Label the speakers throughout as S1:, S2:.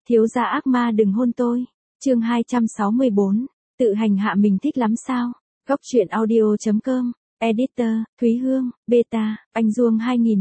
S1: Thiếu gia ác ma đừng hôn tôi. Chương 264, tự hành hạ mình thích lắm sao? Góc truyện audio.com, editor, Thúy Hương, beta, anh Duông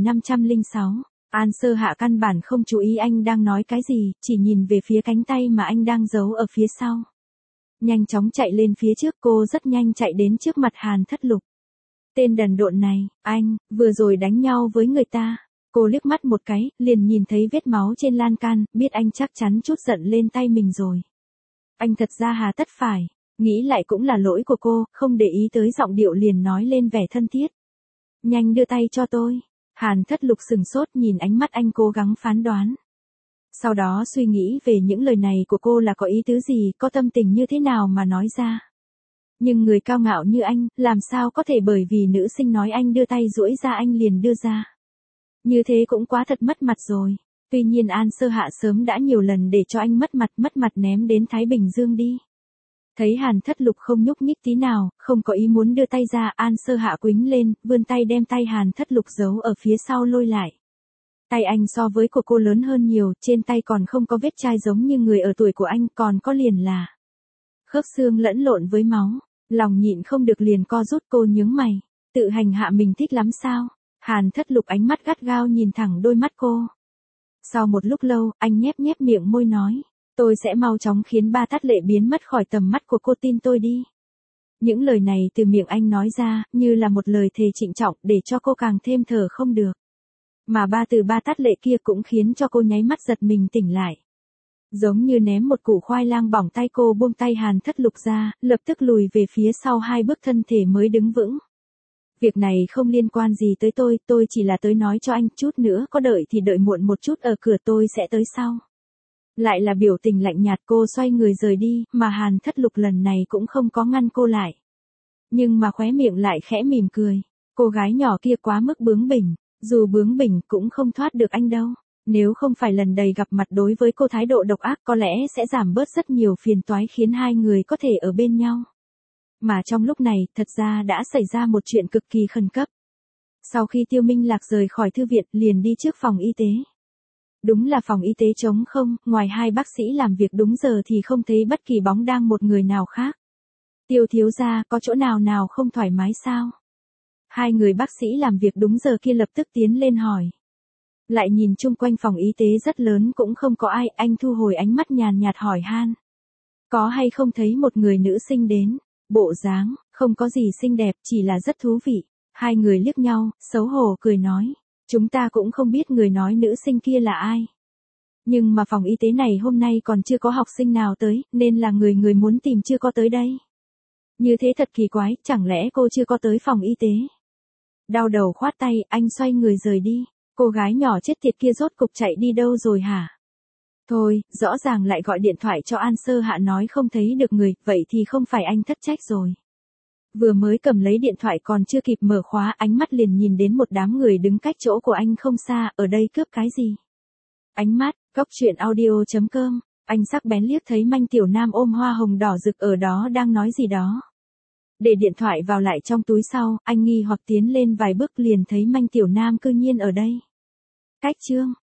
S1: 2506. An Sơ Hạ căn bản không chú ý anh đang nói cái gì, chỉ nhìn về phía cánh tay mà anh đang giấu ở phía sau. Nhanh chóng chạy lên phía trước, cô rất nhanh chạy đến trước mặt Hàn Thất Lục. Tên đần độn này, anh, vừa rồi đánh nhau với người ta. Cô liếc mắt một cái, liền nhìn thấy vết máu trên lan can, biết anh chắc chắn chút giận lên tay mình rồi. Anh thật ra hà tất phải, nghĩ lại cũng là lỗi của cô, không để ý tới giọng điệu liền nói lên vẻ thân thiết. Nhanh đưa tay cho tôi. Hàn Thất Lục sừng sốt nhìn ánh mắt anh cố gắng phán đoán. Sau đó suy nghĩ về những lời này của cô là có ý tứ gì, có tâm tình như thế nào mà nói ra. Nhưng người cao ngạo như anh, làm sao có thể bởi vì nữ sinh nói anh đưa tay duỗi ra anh liền đưa ra. Như thế cũng quá thật mất mặt rồi. Tuy nhiên An Sơ Hạ sớm đã nhiều lần để cho anh mất mặt ném đến Thái Bình Dương đi. Thấy Hàn Thất Lục không nhúc nhích tí nào, không có ý muốn đưa tay ra, An Sơ Hạ quĩnh lên, vươn tay đem tay Hàn Thất Lục giấu ở phía sau lôi lại. Tay anh so với của cô lớn hơn nhiều, trên tay còn không có vết chai giống như người ở tuổi của anh, còn có liền là khớp xương lẫn lộn với máu. Lòng nhịn không được liền co rút, cô nhướng mày. Tự hành hạ mình thích lắm sao? Hàn Thất Lục ánh mắt gắt gao nhìn thẳng đôi mắt cô. Sau một lúc lâu, anh nhếch miệng môi nói. Tôi sẽ mau chóng khiến ba tát lệ biến mất khỏi tầm mắt của cô, tin tôi đi. Những lời này từ miệng anh nói ra, như là một lời thề trịnh trọng để cho cô càng thêm thở không được. Mà ba tát lệ kia cũng khiến cho cô nháy mắt giật mình tỉnh lại. Giống như ném một củ khoai lang bỏng, tay cô buông tay Hàn Thất Lục ra, lập tức lùi về phía sau 2 bước, thân thể mới đứng vững. Việc này không liên quan gì tới tôi chỉ là tới nói cho anh, chút nữa có đợi thì đợi, muộn một chút ở cửa tôi sẽ tới sau. Lại là biểu tình lạnh nhạt, cô xoay người rời đi, mà Hàn Thất Lục lần này cũng không có ngăn cô lại. Nhưng mà khóe miệng lại khẽ mỉm cười. Cô gái nhỏ kia quá mức bướng bỉnh, dù bướng bỉnh cũng không thoát được anh đâu. Nếu không phải lần đầy gặp mặt đối với cô thái độ độc ác, có lẽ sẽ giảm bớt rất nhiều phiền toái, khiến hai người có thể ở bên nhau. Mà trong lúc này, thật ra đã xảy ra một chuyện cực kỳ khẩn cấp. Sau khi Tiêu Minh Lạc rời khỏi thư viện, liền đi trước phòng y tế. Đúng là phòng y tế trống không, ngoài 2 bác sĩ làm việc đúng giờ thì không thấy bất kỳ bóng dáng một người nào khác. Tiêu thiếu gia, có chỗ nào không thoải mái sao? 2 người bác sĩ làm việc đúng giờ kia lập tức tiến lên hỏi. Lại nhìn chung quanh phòng y tế rất lớn cũng không có ai, anh thu hồi ánh mắt nhàn nhạt hỏi han. Có hay không thấy một người nữ sinh đến? Bộ dáng, không có gì xinh đẹp, chỉ là rất thú vị. 2 người liếc nhau, xấu hổ cười nói. Chúng ta cũng không biết người nói nữ sinh kia là ai. Nhưng mà phòng y tế này hôm nay còn chưa có học sinh nào tới, nên là người muốn tìm chưa có tới đây. Như thế thật kỳ quái, chẳng lẽ cô chưa có tới phòng y tế? Đau đầu khoát tay, anh xoay người rời đi. Cô gái nhỏ chết tiệt kia rốt cục chạy đi đâu rồi hả? Thôi, rõ ràng lại gọi điện thoại cho An Sơ Hạ nói không thấy được người, vậy thì không phải anh thất trách rồi. Vừa mới cầm lấy điện thoại còn chưa kịp mở khóa, ánh mắt liền nhìn đến một đám người đứng cách chỗ của anh không xa, ở đây cướp cái gì? Ánh mắt, góc truyện audio.com, anh sắc bén liếc thấy Manh Tiểu Nam ôm hoa hồng đỏ rực ở đó đang nói gì đó. Để điện thoại vào lại trong túi sau, anh nghi hoặc tiến lên vài bước liền thấy Manh Tiểu Nam cư nhiên ở đây. Cách chương